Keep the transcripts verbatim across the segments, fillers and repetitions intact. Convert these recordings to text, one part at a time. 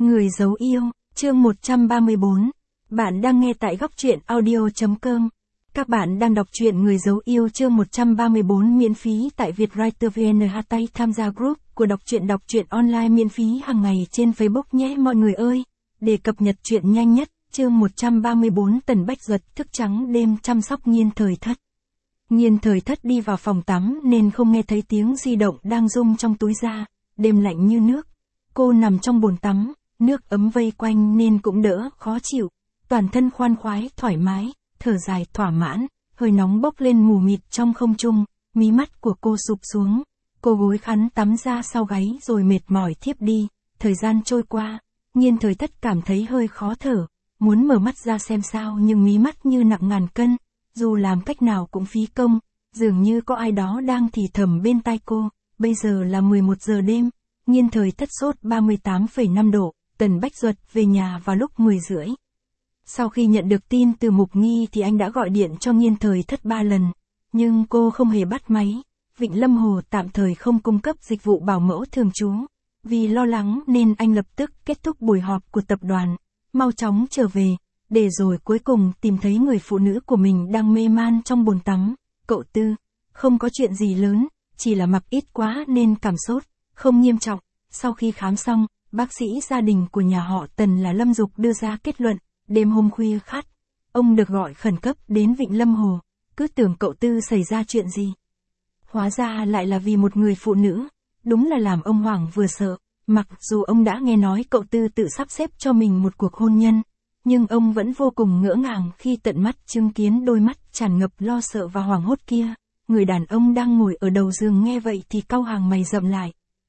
Người giấu yêu, chương một trăm ba mươi tư. Bạn đang nghe tại góc truyện audio chấm com. Các bạn đang đọc truyện Người giấu yêu chương một trăm ba mươi tư miễn phí tại Vietwriter vê en. Hashtag tham gia group của đọc truyện đọc truyện online miễn phí hàng ngày trên Facebook nhé mọi người ơi. Để cập nhật truyện nhanh nhất, chương một trăm ba mươi tư Tần Bách Duật thức trắng đêm chăm sóc Nhiên Thời Thất. Nhiên Thời Thất đi vào phòng tắm nên không nghe thấy tiếng di động đang rung trong túi da, đêm lạnh như nước. Cô nằm trong bồn tắm, nước ấm vây quanh nên cũng đỡ khó chịu, toàn thân khoan khoái thoải mái, thở dài thỏa mãn, hơi nóng bốc lên mù mịt trong không trung, mí mắt của cô sụp xuống, cô gối khăn tắm ra sau gáy rồi mệt mỏi thiếp đi. Thời gian trôi qua, Nhiên Thời Thất cảm thấy hơi khó thở, muốn mở mắt ra xem sao nhưng mí mắt như nặng ngàn cân, dù làm cách nào cũng phí công, dường như có ai đó đang thì thầm bên tai cô. Bây giờ là mười một giờ đêm, Nhiên Thời Thất sốt ba mươi tám phẩy năm độ, Tần Bách Duật về nhà vào lúc mười rưỡi. Sau khi nhận được tin từ Mục Nghi thì anh đã gọi điện cho Nhiên Thời Thất ba lần, nhưng cô không hề bắt máy. Vịnh Lâm Hồ tạm thời không cung cấp dịch vụ bảo mẫu thường trú. Vì lo lắng nên anh lập tức kết thúc buổi họp của tập đoàn, mau chóng trở về, để rồi cuối cùng tìm thấy người phụ nữ của mình đang mê man trong bồn tắm. Cậu Tư, không có chuyện gì lớn, chỉ là mặc ít quá nên cảm sốt, không nghiêm trọng. Sau khi khám xong, bác sĩ gia đình của nhà họ Tần là Lâm Dục đưa ra kết luận, đêm hôm khuya khát, ông được gọi khẩn cấp đến Vịnh Lâm Hồ, cứ tưởng cậu Tư xảy ra chuyện gì. Hóa ra lại là vì một người phụ nữ, đúng là làm ông hoảng vừa sợ. Mặc dù ông đã nghe nói cậu Tư tự sắp xếp cho mình một cuộc hôn nhân, nhưng ông vẫn vô cùng ngỡ ngàng khi tận mắt chứng kiến đôi mắt tràn ngập lo sợ và hoảng hốt kia. Người đàn ông đang ngồi ở đầu giường nghe vậy thì cau hàng mày rậm lại.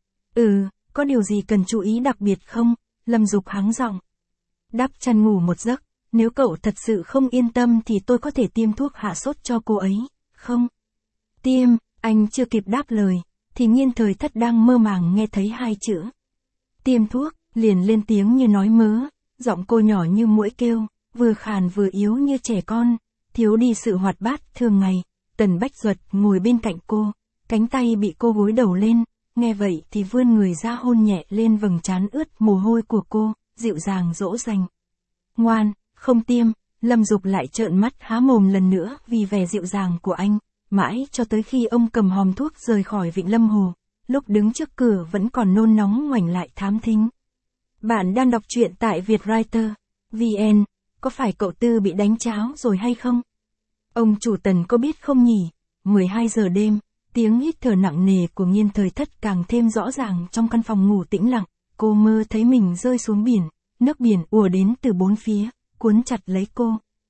Ừ, có điều gì cần chú ý đặc biệt không? Lâm Dục hắng giọng. Đắp chăn ngủ một giấc, nếu cậu thật sự không yên tâm thì tôi có thể tiêm thuốc hạ sốt cho cô ấy, không? Tiêm, anh chưa kịp đáp lời, thì Nhiên Thời Thất đang mơ màng nghe thấy hai chữ. Tiêm thuốc, liền lên tiếng như nói mớ, giọng cô nhỏ như muỗi kêu, vừa khàn vừa yếu như trẻ con, thiếu đi sự hoạt bát thường ngày. Tần Bách Duật ngồi bên cạnh cô, cánh tay bị cô gối đầu lên, nghe vậy thì vươn người ra hôn nhẹ lên vầng trán ướt mồ hôi của cô, dịu dàng dỗ dành. Ngoan, không tiêm. Lâm Dục lại trợn mắt há mồm lần nữa vì vẻ dịu dàng của anh, mãi cho tới khi ông cầm hòm thuốc rời khỏi Vịnh Lâm Hồ, lúc đứng trước cửa vẫn còn nôn nóng ngoảnh lại thám thính. Bạn đang đọc truyện tại Vietwriter vê en, có phải cậu Tư bị đánh cháo rồi hay không? Ông chủ Tần có biết không nhỉ? mười hai giờ đêm, tiếng hít thở nặng nề của Nhiên Thời Thất càng thêm rõ ràng trong căn phòng ngủ tĩnh lặng. Cô mơ thấy mình rơi xuống biển, nước biển ùa đến từ bốn phía, cuốn chặt lấy cô.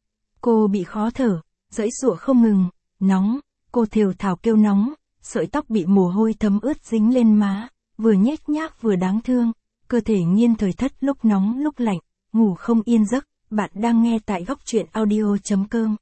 Cô bị khó thở, giãy giụa không ngừng, nóng, cô thều thào kêu nóng, sợi tóc bị mồ hôi thấm ướt dính lên má, vừa nhếch nhác vừa đáng thương. Cơ thể Nhiên Thời Thất lúc nóng lúc lạnh, ngủ không yên giấc. Bạn đang nghe tại góc truyện audio chấm com.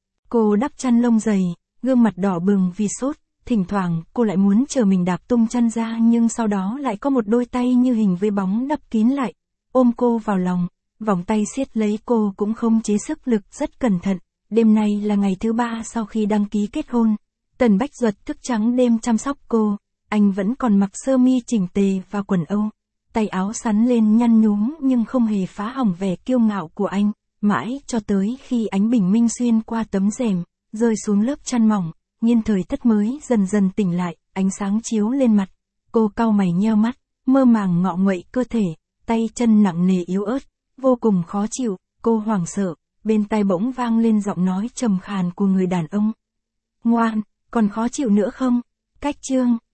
Cô đắp chăn lông dày, gương mặt đỏ bừng vì sốt, thỉnh thoảng cô lại muốn chờ mình đạp tung chăn ra nhưng sau đó lại có một đôi tay như hình với bóng đắp kín lại, ôm cô vào lòng, vòng tay siết lấy cô cũng không chế sức lực rất cẩn thận. Đêm nay là ngày thứ ba sau khi đăng ký kết hôn, Tần Bách Duật thức trắng đêm chăm sóc cô, anh vẫn còn mặc sơ mi chỉnh tề và quần âu, tay áo sắn lên nhăn nhúm nhưng không hề phá hỏng vẻ kiêu ngạo của anh, mãi cho tới khi ánh bình minh xuyên qua tấm rèm, rơi xuống lớp chăn mỏng, Nhiên Thời Thất mới dần dần tỉnh lại, ánh sáng chiếu lên mặt, cô cau mày nheo mắt, mơ màng ngọ nguậy cơ thể, tay chân nặng nề yếu ớt, vô cùng khó chịu, cô hoảng sợ, bên tai bỗng vang lên giọng nói trầm khàn của người đàn ông. Ngoan, còn khó chịu nữa không? Cách chương.